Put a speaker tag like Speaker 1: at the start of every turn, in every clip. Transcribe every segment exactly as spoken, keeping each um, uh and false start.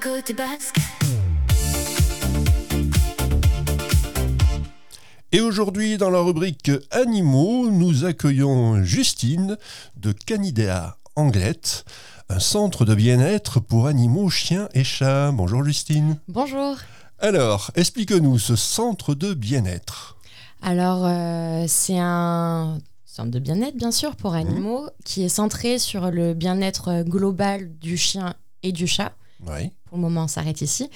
Speaker 1: côté basque.
Speaker 2: Et aujourd'hui, dans la rubrique Animaux, nous accueillons Justine de Canidea Anglette, un centre de bien-être pour animaux, chiens et chats. Bonjour Justine.
Speaker 3: Bonjour.
Speaker 2: Alors, explique-nous ce centre de bien-être.
Speaker 3: Alors, euh, c'est un centre de bien-être, bien sûr, pour animaux, mmh. qui est centré sur le bien-être global du chien et du chat.
Speaker 2: Oui.
Speaker 3: Pour le moment, on s'arrête ici.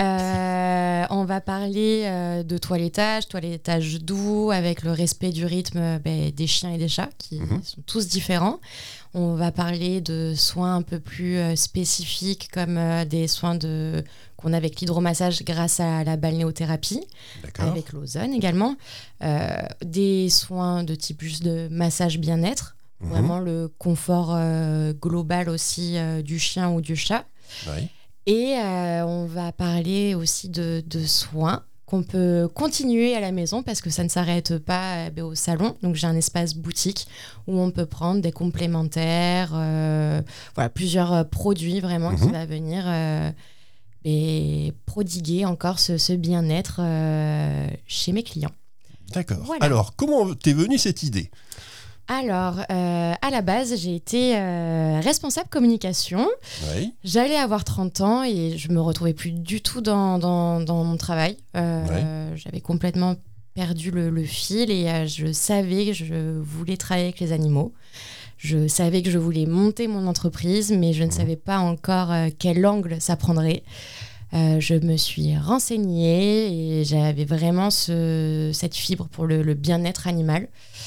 Speaker 3: Euh, on va parler euh, de toilettage, toilettage doux, avec le respect du rythme ben, des chiens et des chats, qui mmh. sont tous différents. On va parler de soins un peu plus euh, spécifiques, comme euh, des soins de, qu'on a avec l'hydromassage grâce à la balnéothérapie,
Speaker 2: D'accord.
Speaker 3: avec l'ozone également. Euh, des soins de type juste de massage bien-être, mmh. vraiment le confort euh, global aussi euh, du chien ou du chat.
Speaker 2: Oui.
Speaker 3: Et euh, on va parler aussi de, de soins qu'on peut continuer à la maison parce que ça ne s'arrête pas euh, au salon. Donc j'ai un espace boutique où on peut prendre des complémentaires, euh, voilà, plusieurs produits vraiment mmh. qui va venir euh, et prodiguer encore ce, ce bien-être euh, chez mes clients.
Speaker 2: D'accord.
Speaker 3: Voilà.
Speaker 2: Alors, comment t'es venue cette idée ?
Speaker 3: Alors, euh, à la base, j'ai été euh, responsable communication.
Speaker 2: Oui.
Speaker 3: J'allais avoir trente ans et je me retrouvais plus du tout dans, dans, dans mon travail. Euh, oui. J'avais complètement perdu le, le fil et euh, je savais que je voulais travailler avec les animaux. Je savais que je voulais monter mon entreprise, mais je ne mmh. savais pas encore euh, quel angle ça prendrait. Euh, je me suis renseignée et j'avais vraiment ce, cette fibre pour le, le bien-être animal.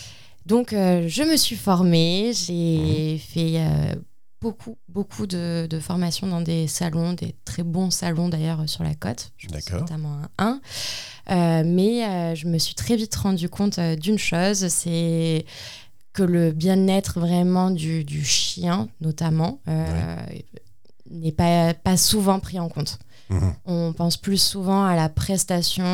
Speaker 3: Donc, euh, je me suis formée, j'ai mmh. fait euh, beaucoup, beaucoup de, de formations dans des salons, des très bons salons d'ailleurs sur la côte, je
Speaker 2: D'accord.
Speaker 3: notamment un. Euh, mais euh, je me suis très vite rendu compte euh, d'une chose, c'est que le bien-être vraiment du, du chien, notamment, euh, oui. n'est pas, pas souvent pris en compte. Mmh. On pense plus souvent à la prestation,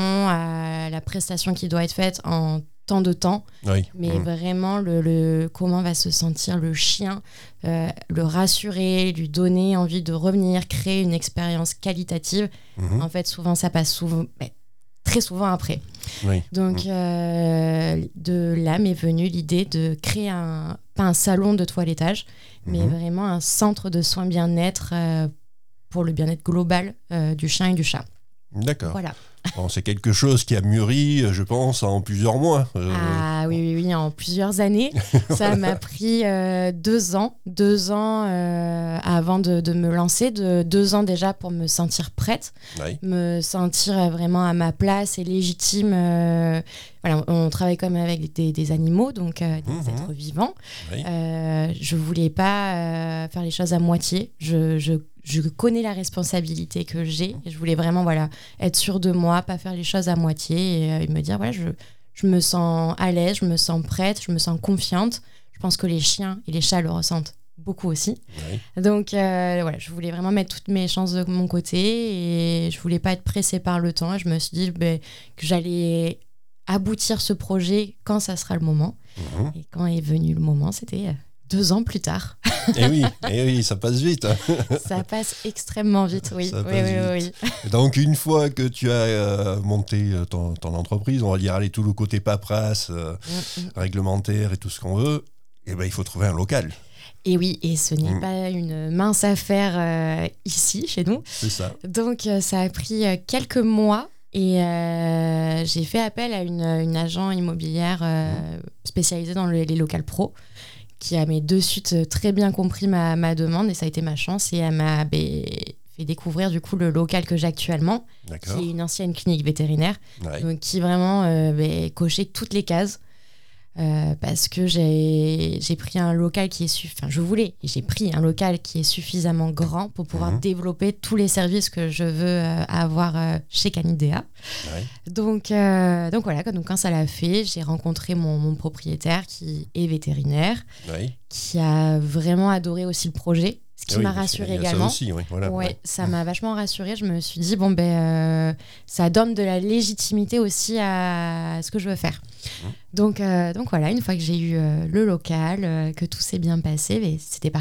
Speaker 3: à la prestation qui doit être faite en temps de temps,
Speaker 2: oui.
Speaker 3: mais mmh. vraiment le, le, comment va se sentir le chien, euh, le rassurer, lui donner envie de revenir, créer une expérience qualitative. Mmh. En fait, souvent, ça passe souvent, mais très souvent après.
Speaker 2: Oui.
Speaker 3: Donc, mmh. euh, de là m'est venue l'idée de créer un, pas un salon de toilettage, mmh. mais vraiment un centre de soins bien-être euh, pour le bien-être global euh, du chien et du chat.
Speaker 2: D'accord.
Speaker 3: Voilà.
Speaker 2: Bon, c'est quelque chose qui a mûri, je pense, en plusieurs mois.
Speaker 3: Euh... Ah oui, oui, oui, en plusieurs années. Ça m'a pris euh, deux ans, deux ans euh, avant de, de me lancer, de, deux ans déjà pour me sentir prête,
Speaker 2: oui.
Speaker 3: me sentir vraiment à ma place et légitime. Euh, voilà, on travaille quand même avec des, des animaux, donc euh, des mmh. êtres vivants. Oui. Euh, je ne voulais pas euh, faire les choses à moitié. Je, je Je connais la responsabilité que j'ai et je voulais vraiment voilà, être sûre de moi, pas faire les choses à moitié et, euh, et me dire voilà, je, je me sens à l'aise, je me sens prête, je me sens confiante. Je pense que les chiens et les chats le ressentent beaucoup aussi. Oui. Donc euh, voilà, je voulais vraiment mettre toutes mes chances de mon côté et je voulais pas être pressée par le temps. Et je me suis dit ben, que j'allais aboutir ce projet quand ça sera le moment. Mmh. Et quand est venu le moment, c'était... deux ans plus tard.
Speaker 2: Et oui, et oui, ça passe vite.
Speaker 3: Ça passe extrêmement vite, oui.
Speaker 2: Ça
Speaker 3: oui,
Speaker 2: passe
Speaker 3: oui,
Speaker 2: vite.
Speaker 3: oui.
Speaker 2: Donc, une fois que tu as euh, monté ton, ton entreprise, on va dire, allez, tout le côté paperasse, euh, mm-hmm. réglementaire et tout ce qu'on veut, eh ben, il faut trouver un local.
Speaker 3: Et oui, et ce n'est mmh. pas une mince affaire euh, ici, chez nous.
Speaker 2: C'est ça.
Speaker 3: Donc, euh, ça a pris euh, quelques mois. Et euh, j'ai fait appel à une, une agent immobilière euh, mmh. spécialisée dans le, les locales pro, qui a mais de suite très bien compris ma, ma demande et ça a été ma chance et elle m'a bah, fait découvrir du coup le local que j'ai actuellement. D'accord. Qui est une ancienne clinique vétérinaire, ouais. donc qui vraiment euh, bah, cochait toutes les cases euh, parce que j'ai, j'ai pris un local qui est su- enfin je voulais et j'ai pris un local qui est suffisamment grand pour pouvoir mmh. développer tous les services que je veux euh, avoir euh, chez Canidea. Ouais. Donc, euh, donc voilà, donc quand ça l'a fait, j'ai rencontré mon, mon propriétaire qui est vétérinaire, ouais. qui a vraiment adoré aussi le projet, ce qui oui, m'a rassurée également.
Speaker 2: Ça aussi, oui, voilà,
Speaker 3: ouais,
Speaker 2: ouais.
Speaker 3: Ça m'a vachement rassurée. Je me suis dit, bon, ben, euh, ça donne de la légitimité aussi à ce que je veux faire. Mmh. Donc, euh, donc voilà, une fois que j'ai eu euh, le local, euh, que tout s'est bien passé, ben, c'était parti.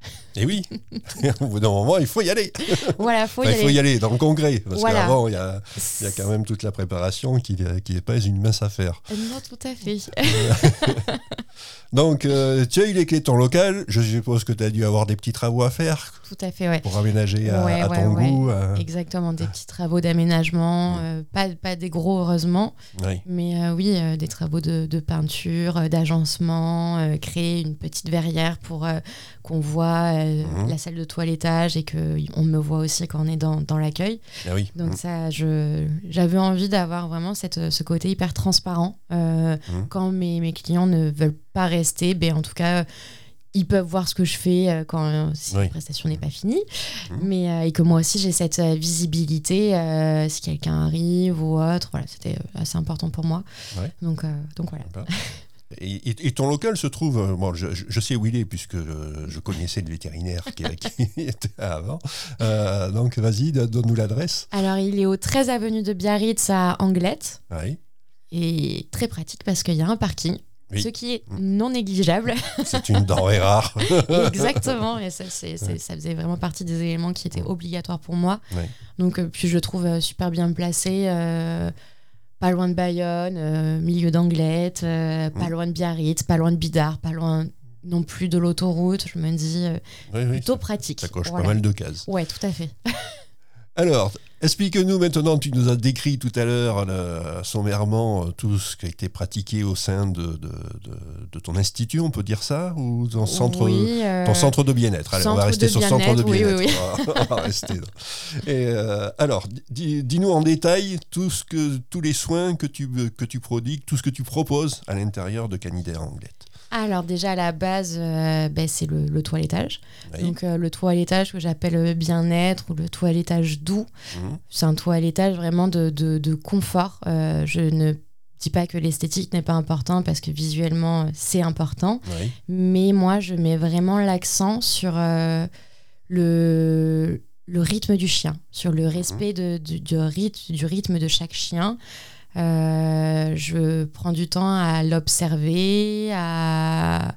Speaker 2: Et oui, au bout d'un moment, il faut y aller.
Speaker 3: Voilà, faut y
Speaker 2: enfin,
Speaker 3: aller.
Speaker 2: Il faut y aller dans le congrès, parce
Speaker 3: voilà.
Speaker 2: qu'avant, il y a, y a quand même toute la préparation qui n'est pas une mince affaire.
Speaker 3: Non, tout à fait.
Speaker 2: Donc, euh, tu as eu les clés de ton local. Je suppose que tu as dû avoir des petits travaux à faire.
Speaker 3: Tout à fait, ouais.
Speaker 2: Pour aménager à,
Speaker 3: ouais,
Speaker 2: à
Speaker 3: ouais,
Speaker 2: ton
Speaker 3: ouais.
Speaker 2: goût. À...
Speaker 3: Exactement, des petits travaux d'aménagement. Mmh. Euh, pas, pas des gros, heureusement.
Speaker 2: Oui.
Speaker 3: Mais euh, oui, euh, des travaux de, de peinture, euh, d'agencement, euh, créer une petite verrière pour euh, qu'on voit euh, mmh. la salle de toilettage et qu'on me voit aussi quand on est dans, dans l'accueil.
Speaker 2: Ah oui.
Speaker 3: Donc
Speaker 2: mmh.
Speaker 3: ça, je, j'avais envie d'avoir vraiment cette, ce côté hyper transparent. Euh, mmh. Quand mes, mes clients ne veulent pas rester, ben, en tout cas, ils peuvent voir ce que je fais quand euh, si oui. la prestation n'est pas finie. Mmh. Mais, euh, et que moi aussi, j'ai cette euh, visibilité euh, si quelqu'un arrive ou autre. Voilà, c'était assez important pour moi. Ouais. Donc, euh, donc voilà.
Speaker 2: Et, et, et ton local se trouve, bon, je, je sais où il est puisque je, je connaissais le vétérinaire qui, qui était avant. Euh, donc vas-y, donne-nous l'adresse.
Speaker 3: Alors il est au treize avenue de Biarritz à Anglette.
Speaker 2: Oui.
Speaker 3: Et très pratique parce qu'il y a un parking.
Speaker 2: Oui.
Speaker 3: Ce qui est non négligeable.
Speaker 2: C'est une denrée rare.
Speaker 3: Exactement, et ça, c'est, c'est, ouais. ça faisait vraiment partie des éléments qui étaient obligatoires pour moi.
Speaker 2: Ouais.
Speaker 3: Donc, euh, puis je le trouve euh, super bien placé, euh, pas loin de Bayonne, euh, milieu d'Anglette, euh, pas mmh. loin de Biarritz, pas loin de Bidart, pas loin non plus de l'autoroute. Je me dis, euh, oui, oui, plutôt
Speaker 2: ça,
Speaker 3: pratique.
Speaker 2: Ça coche
Speaker 3: voilà.
Speaker 2: pas mal de cases.
Speaker 3: Ouais, tout à fait.
Speaker 2: Alors, explique-nous maintenant, tu nous as décrit tout à l'heure là, sommairement tout ce qui a été pratiqué au sein de, de, de, de ton institut, on peut dire ça, ou ton centre,
Speaker 3: oui, euh,
Speaker 2: ton centre de bien-être. Allez,
Speaker 3: centre
Speaker 2: on va rester sur centre de bien-être.
Speaker 3: Oui, oui, oui.
Speaker 2: On va, on va rester. Et, euh, alors, dis, dis-nous en détail tout ce que, tous les soins que tu, que tu prodigues, tout ce que tu proposes à l'intérieur de Canidaire Anglette.
Speaker 3: Alors déjà à la base, euh, ben, c'est le, le toilettage.
Speaker 2: Oui.
Speaker 3: Donc euh, le toilettage que j'appelle bien-être ou le toilettage doux. Mmh. C'est un toilettage vraiment de, de, de confort. Euh, je ne dis pas que l'esthétique n'est pas important parce que visuellement c'est important.
Speaker 2: Oui.
Speaker 3: Mais moi je mets vraiment l'accent sur euh, le, le rythme du chien, sur le respect mmh. de, du, du, rythme, du rythme de chaque chien. Euh, je prends du temps à l'observer, à,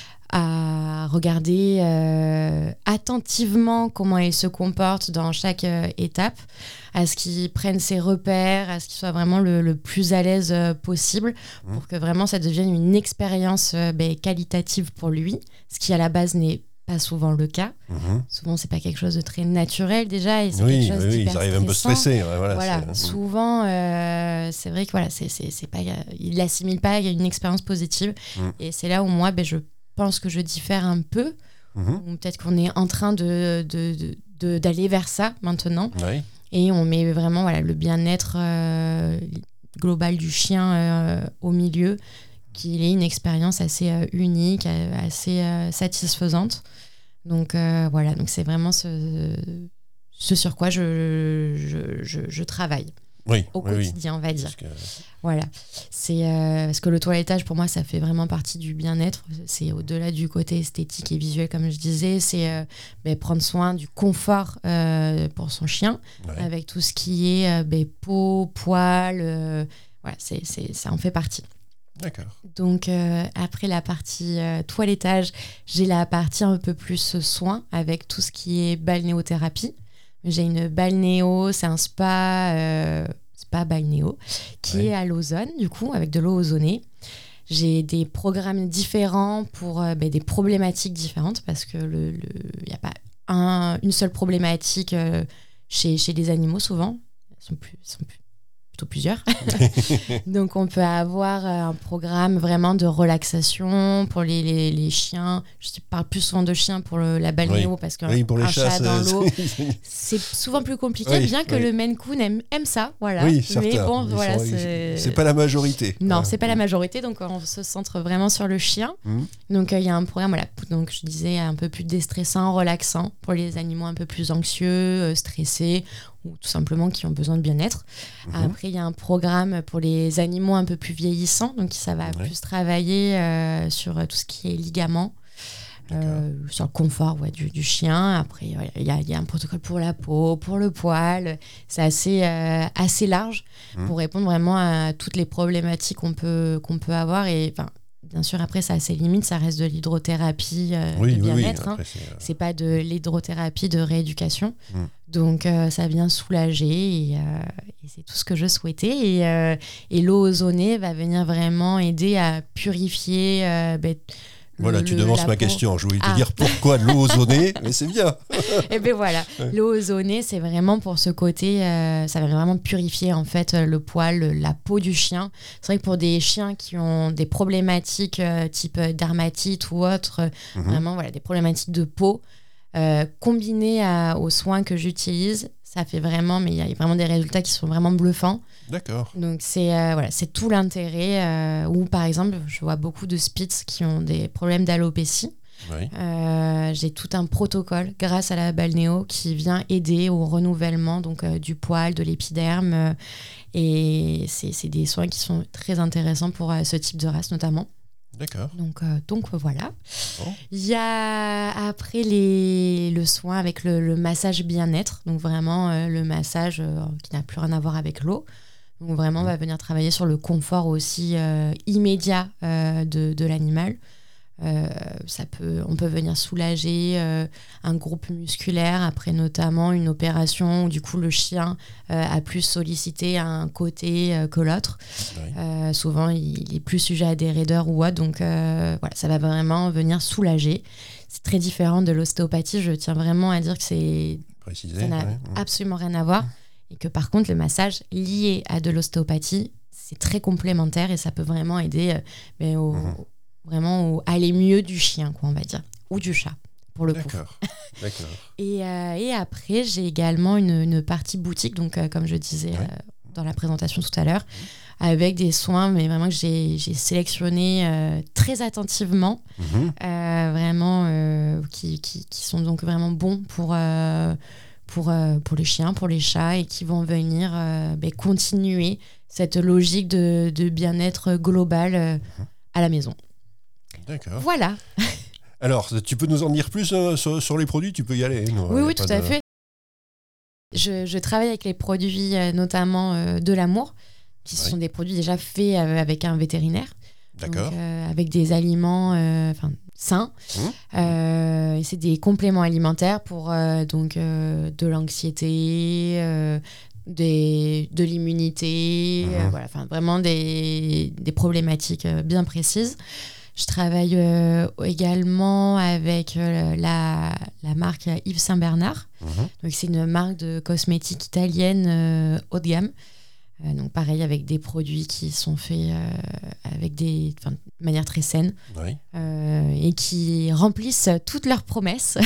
Speaker 3: à regarder euh, attentivement comment il se comporte dans chaque euh, étape, à ce qu'il prenne ses repères, à ce qu'il soit vraiment le, le plus à l'aise euh, possible, mmh. pour que vraiment ça devienne une expérience euh, ben, qualitative pour lui, ce qui à la base n'est pas souvent le cas. Mmh. Souvent, c'est pas quelque chose de très naturel déjà. Et c'est
Speaker 2: oui,
Speaker 3: quelque chose
Speaker 2: oui, ils arrivent un peu stressés. Ouais, voilà,
Speaker 3: voilà.
Speaker 2: C'est...
Speaker 3: Souvent, euh, c'est vrai que voilà, c'est, c'est, c'est pas, ils l'assimilent pas, il y a une expérience positive. Mmh. Et c'est là où moi, ben, je pense que je diffère un peu. Mmh. Ou peut-être qu'on est en train de, de, de, de, d'aller vers ça maintenant.
Speaker 2: Oui.
Speaker 3: Et on met vraiment voilà, le bien-être euh, global du chien euh, au milieu, qu'il ait une expérience assez euh, unique, assez euh, satisfaisante. Donc euh, voilà, donc c'est vraiment ce, ce sur quoi je, je, je, je travaille
Speaker 2: oui,
Speaker 3: au
Speaker 2: oui,
Speaker 3: quotidien,
Speaker 2: oui.
Speaker 3: on va dire.
Speaker 2: Que...
Speaker 3: Voilà, c'est euh, parce que le toilettage pour moi ça fait vraiment partie du bien-être. C'est au-delà du côté esthétique et visuel comme je disais, c'est euh, ben, prendre soin du confort euh, pour son chien, ouais. avec tout ce qui est euh, ben, peau, poils. Euh, voilà, c'est, c'est, ça en fait partie.
Speaker 2: D'accord.
Speaker 3: Donc euh, après la partie euh, toilettage, j'ai la partie un peu plus soin avec tout ce qui est balnéothérapie. J'ai une balnéo, c'est un spa, euh, spa balnéo qui ouais. est à l'ozone du coup avec de l'eau ozonée. J'ai des programmes différents pour euh, ben, des problématiques différentes parce que le, le, y a pas un, une seule problématique euh, chez, chez les animaux souvent. Ils sont plus, ils sont plus plutôt plusieurs. Donc on peut avoir un programme vraiment de relaxation pour les, les, les chiens. Je parle plus souvent de chiens pour le, la balnéo oui. parce qu'un
Speaker 2: oui, pour les
Speaker 3: un
Speaker 2: chats,
Speaker 3: chat dans l'eau, c'est souvent plus compliqué, oui, bien que oui. le Maine Coon aime, aime ça. Voilà.
Speaker 2: Oui,
Speaker 3: mais bon,
Speaker 2: Ils
Speaker 3: voilà,
Speaker 2: sont,
Speaker 3: c'est...
Speaker 2: c'est pas la majorité.
Speaker 3: Non,
Speaker 2: ah,
Speaker 3: c'est pas
Speaker 2: mmh.
Speaker 3: la majorité, donc on se centre vraiment sur le chien.
Speaker 2: Mmh.
Speaker 3: Donc il euh, y a un programme, voilà, donc je disais un peu plus déstressant, relaxant pour les animaux un peu plus anxieux, euh, stressés, ou tout simplement qui ont besoin de bien-être. Mmh. Après, il y a un programme pour les animaux un peu plus vieillissants, donc ça va ouais. plus travailler euh, sur tout ce qui est ligaments, euh, sur le confort ouais, du, du chien. Après, il ouais, y, y a un protocole pour la peau, pour le poil. C'est assez, euh, assez large mmh. pour répondre vraiment à toutes les problématiques qu'on peut, qu'on peut avoir et bien sûr, après, ça a ses limites, ça reste de l'hydrothérapie euh,
Speaker 2: oui,
Speaker 3: de
Speaker 2: oui,
Speaker 3: bien-être.
Speaker 2: oui.
Speaker 3: Hein.
Speaker 2: Après, c'est, euh...
Speaker 3: c'est pas de l'hydrothérapie de rééducation.
Speaker 2: Mm.
Speaker 3: Donc, euh, ça vient soulager et, euh, et c'est tout ce que je souhaitais. Et, euh, et l'eau ozonée va venir vraiment aider à purifier. Euh, ben,
Speaker 2: Voilà,
Speaker 3: le,
Speaker 2: tu
Speaker 3: le,
Speaker 2: devances ma
Speaker 3: peau.
Speaker 2: question. Je voulais te
Speaker 3: ah.
Speaker 2: dire pourquoi de l'eau ozonée, mais c'est bien.
Speaker 3: Et bien voilà,
Speaker 2: ouais.
Speaker 3: l'eau ozonée, c'est vraiment pour ce côté, euh, ça va vraiment purifier en fait le poil, la peau du chien. C'est vrai que pour des chiens qui ont des problématiques euh, type dermatite ou autre, mm-hmm. vraiment voilà, des problématiques de peau, euh, combinées à, aux soins que j'utilise, ça fait vraiment, mais il y a vraiment des résultats qui sont vraiment bluffants.
Speaker 2: D'accord.
Speaker 3: Donc c'est euh, voilà, c'est tout l'intérêt. Euh, ou par exemple, je vois beaucoup de Spitz qui ont des problèmes d'alopécie.
Speaker 2: Oui.
Speaker 3: Euh, j'ai tout un protocole grâce à la balnéo qui vient aider au renouvellement donc euh, du poil, de l'épiderme. Euh, et c'est, c'est des soins qui sont très intéressants pour euh, ce type de race notamment.
Speaker 2: D'accord.
Speaker 3: Donc, euh, donc voilà.
Speaker 2: Bon.
Speaker 3: Il y a après les, le soin avec le, le massage bien-être. Donc vraiment euh, le massage euh, qui n'a plus rien à voir avec l'eau. Donc vraiment, on va venir travailler sur le confort aussi euh, immédiat euh, de, de l'animal. Euh, ça peut, on peut venir soulager euh, un groupe musculaire après notamment une opération où du coup le chien euh, a plus sollicité un côté euh, que l'autre. Oui. Euh, souvent, il, il est plus sujet à des raideurs ou autre. Donc euh, voilà, ça va vraiment venir soulager. C'est très différent de l'ostéopathie. Je tiens vraiment à dire que c'est,
Speaker 2: Précisé,
Speaker 3: ça n'a
Speaker 2: ouais.
Speaker 3: absolument rien à voir. Et que par contre, le massage lié à de l'ostéopathie, c'est très complémentaire et ça peut vraiment aider euh, mais au, mmh. vraiment au aller mieux du chien, quoi, on va dire, ou du chat, pour le
Speaker 2: D'accord.
Speaker 3: coup.
Speaker 2: D'accord.
Speaker 3: Et, euh, et après, j'ai également une, une partie boutique, donc euh, comme je disais ouais. euh, dans la présentation tout à l'heure, avec des soins, mais vraiment que j'ai, j'ai sélectionné euh, très attentivement, mmh. euh, vraiment, euh, qui, qui, qui sont donc vraiment bons pour... Euh, Pour, euh, pour les chiens, pour les chats, et qui vont venir euh, bah, continuer cette logique de, de bien-être global euh, à la maison.
Speaker 2: D'accord.
Speaker 3: Voilà.
Speaker 2: Alors, tu peux nous en dire plus euh, sur, sur les produits ? Tu peux y aller. Non,
Speaker 3: oui, oui,
Speaker 2: tout
Speaker 3: de... à fait. Je, je travaille avec les produits euh, notamment euh, de l'amour, qui oui. sont des produits déjà faits euh, avec un vétérinaire.
Speaker 2: D'accord.
Speaker 3: Donc, euh, avec des aliments euh, sains. Mmh. Euh, et c'est des compléments alimentaires pour euh, donc, euh, de l'anxiété, euh, des, de l'immunité, mmh. euh, voilà, vraiment des, des problématiques euh, bien précises. Je travaille euh, également avec euh, la, la marque Yves Saint Bernard. Mmh. Donc, c'est une marque de cosmétiques italienne euh, haut de gamme. Euh, donc pareil, avec des produits qui sont faits euh, avec des, de manière très saine
Speaker 2: oui.
Speaker 3: euh, et qui remplissent toutes leurs promesses.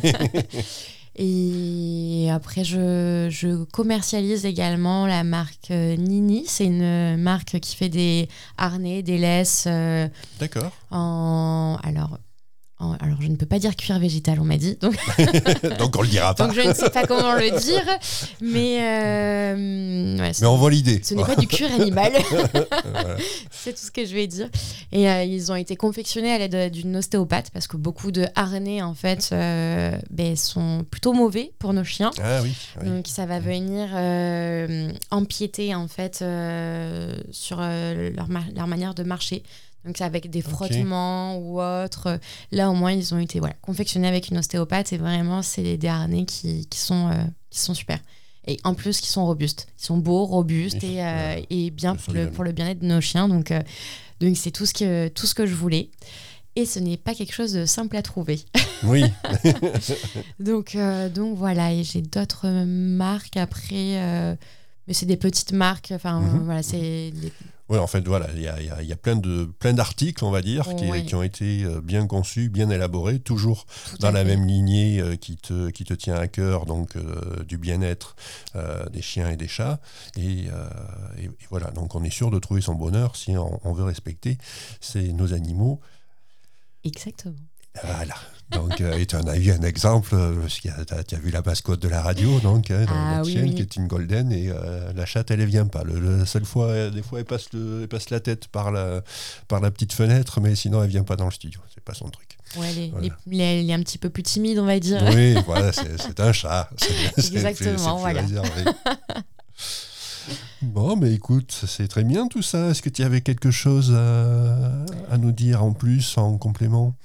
Speaker 3: Et après, je, je commercialise également la marque euh, Nini. C'est une marque qui fait des harnais, des laisses. Euh,
Speaker 2: D'accord.
Speaker 3: En, alors... Alors, je ne peux pas dire cuir végétal, on m'a dit. Donc,
Speaker 2: donc on le dira pas.
Speaker 3: Donc, je ne sais pas comment le dire. Mais, euh, ouais,
Speaker 2: mais on voit l'idée.
Speaker 3: Ce n'est pas du cuir animal. Voilà. C'est tout ce que je vais dire. Et euh, ils ont été confectionnés à l'aide d'une ostéopathe parce que beaucoup de harnais, en fait, euh, ben, sont plutôt mauvais pour nos chiens.
Speaker 2: Ah oui. oui.
Speaker 3: Donc, ça va venir euh, empiéter, en fait, euh, sur euh, leur, ma- leur manière de marcher. Donc, c'est avec des frottements okay. ou autres. Là, au moins, ils ont été voilà, confectionnés avec une ostéopathe. Et vraiment, c'est des, des harnais qui, qui, sont, euh, qui sont super. Et en plus, qui sont robustes. Ils sont beaux, robustes et, et, euh, et bien pour le, pour le bien-être de nos chiens. Donc, euh, donc c'est tout ce, que, tout ce que je voulais. Et ce n'est pas quelque chose de simple à trouver.
Speaker 2: Oui.
Speaker 3: donc, euh, donc, voilà. Et j'ai d'autres marques après. Euh, mais c'est des petites marques. Enfin, mm-hmm. voilà, c'est... Des...
Speaker 2: Oui, en fait, voilà, il y a, y a, y a plein, de, plein d'articles, on va dire,
Speaker 3: oh,
Speaker 2: qui,
Speaker 3: oui.
Speaker 2: qui ont été bien conçus, bien élaborés, toujours
Speaker 3: Tout
Speaker 2: dans la fait. même lignée euh, qui, te, qui te tient à cœur, donc euh, du bien-être euh, des chiens et des chats. Et, euh, et, et voilà, donc on est sûr de trouver son bonheur si on, on veut respecter ces, nos animaux.
Speaker 3: Exactement.
Speaker 2: Voilà. Donc, euh, et tu en as eu un exemple, parce que tu as vu la mascotte de la radio, donc, hein,
Speaker 3: ah,
Speaker 2: notre
Speaker 3: oui,
Speaker 2: chienne
Speaker 3: oui.
Speaker 2: qui est une golden, et euh, la chatte, elle ne vient pas. Le, le, la seule fois, euh, des fois, elle passe, le, elle passe la tête par la, par la petite fenêtre, mais sinon, elle ne vient pas dans le studio. C'est pas son truc.
Speaker 3: Ouais, elle est,
Speaker 2: voilà.
Speaker 3: les, les, elle est un petit peu plus timide, on va dire.
Speaker 2: Oui, voilà, c'est, c'est un chat. C'est,
Speaker 3: Exactement,
Speaker 2: c'est, c'est
Speaker 3: voilà.
Speaker 2: Bon, mais écoute, c'est très bien tout ça. Est-ce que tu avais quelque chose à, à nous dire en plus, en complément?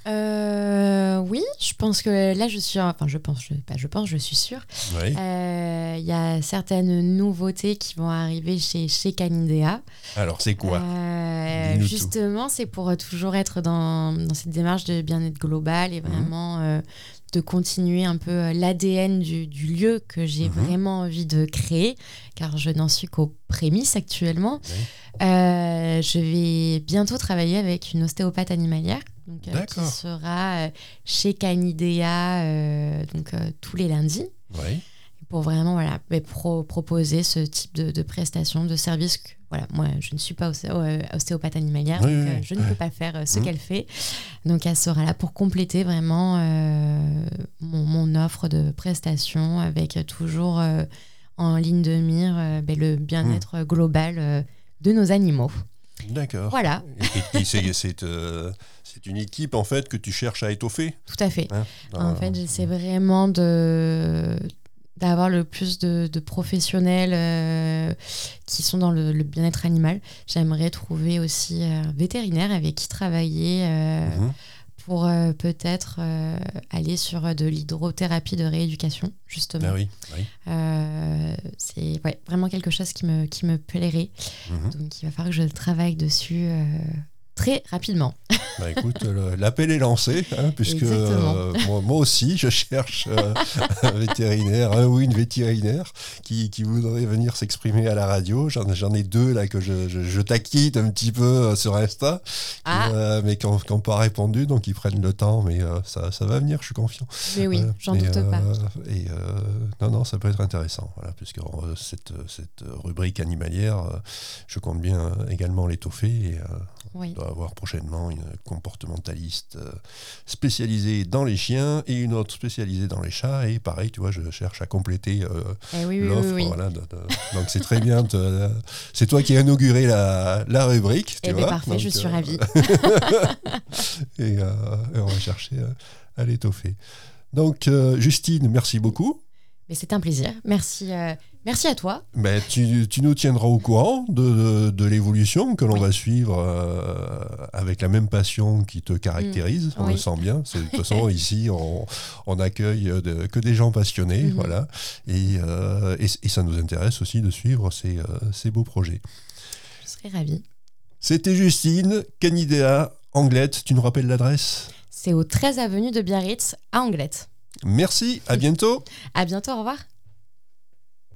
Speaker 3: Euh, oui, je pense que là, je suis... Enfin, je pense, je, pas je pense, je suis sûre.
Speaker 2: Oui.
Speaker 3: Euh, Il y a certaines nouveautés qui vont arriver chez, chez Canidea.
Speaker 2: Alors, c'est quoi?
Speaker 3: Euh,
Speaker 2: Dis-nous
Speaker 3: justement, c'est pour toujours être dans, dans cette démarche de bien-être global et vraiment mmh. euh, de continuer un peu l'A D N du, du lieu que j'ai mmh. vraiment envie de créer, car je n'en suis qu'aux prémices actuellement. Oui. Euh, je vais bientôt travailler avec une ostéopathe animalière donc, euh, qui sera euh, chez Canidea euh, donc, euh, tous les lundis.
Speaker 2: Oui.
Speaker 3: Pour vraiment voilà, pro- proposer ce type de, de prestations, de services. Que, voilà, moi, je ne suis pas osté- ostéopathe animalière, oui, donc oui, euh, je oui. ne peux pas faire euh, ce mmh. qu'elle fait. Donc, elle sera là pour compléter vraiment euh, mon, mon offre de prestations avec toujours euh, en ligne de mire euh, ben, le bien-être mmh. global euh, de nos animaux.
Speaker 2: D'accord.
Speaker 3: Voilà.
Speaker 2: Et, et c'est, c'est, euh, c'est une équipe, en fait, que tu cherches à étoffer?
Speaker 3: Tout à fait. Hein en
Speaker 2: euh,
Speaker 3: fait, j'essaie vraiment de... d'avoir le plus de, de professionnels euh, qui sont dans le, le bien-être animal. J'aimerais trouver aussi un vétérinaire avec qui travailler euh, mmh. pour euh, peut-être euh, aller sur de l'hydrothérapie de rééducation, justement.
Speaker 2: Ah oui, oui.
Speaker 3: Euh, c'est ouais, vraiment quelque chose qui me, qui me plairait. Mmh. Donc, il va falloir que je travaille dessus euh, très rapidement.
Speaker 2: Bah écoute, le, l'appel est lancé, hein, puisque euh, moi, moi aussi, je cherche euh, un vétérinaire, un ou une vétérinaire qui, qui voudrait venir s'exprimer à la radio. J'en, j'en ai deux là que je, je, je taquine un petit peu euh, sur Insta,
Speaker 3: ah.
Speaker 2: qui, euh, mais qui n'ont pas répondu, donc ils prennent le temps, mais euh, ça, ça va venir, je suis confiant.
Speaker 3: Mais oui, euh, j'en doute
Speaker 2: euh,
Speaker 3: pas.
Speaker 2: Et euh, non, non, ça peut être intéressant, voilà, puisque euh, cette, cette rubrique animalière, euh, je compte bien également l'étoffer et euh,
Speaker 3: oui.
Speaker 2: on doit avoir prochainement une comportementaliste euh, spécialisée dans les chiens et une autre spécialisée dans les chats. Et pareil, tu vois, je cherche à compléter euh,
Speaker 3: eh oui,
Speaker 2: l'offre.
Speaker 3: Oui, oui, oui.
Speaker 2: Voilà, de, de, donc c'est très bien. De, c'est toi qui as inauguré la, la rubrique. Tu
Speaker 3: eh
Speaker 2: vois,
Speaker 3: bien parfait,
Speaker 2: donc,
Speaker 3: je suis
Speaker 2: euh,
Speaker 3: ravie.
Speaker 2: et, euh, et on va chercher à, à l'étoffer. Donc, euh, Justine, merci beaucoup.
Speaker 3: Mais c'est un plaisir. Merci, euh, merci à toi.
Speaker 2: Mais tu, tu nous tiendras au courant de, de, de l'évolution que l'on oui. va suivre euh, avec la même passion qui te caractérise. Mmh. On oui. le sent bien. C'est, de toute façon, ici, on, on accueille de, que des gens passionnés. Mmh. Voilà. Et, euh, et, et ça nous intéresse aussi de suivre ces, euh, ces beaux projets.
Speaker 3: Je serais ravie.
Speaker 2: C'était Justine, Canidea, Anglette. Tu nous rappelles l'adresse ?
Speaker 3: C'est au treize avenue de Biarritz, à Anglette.
Speaker 2: Merci, à bientôt.
Speaker 3: À bientôt, au revoir.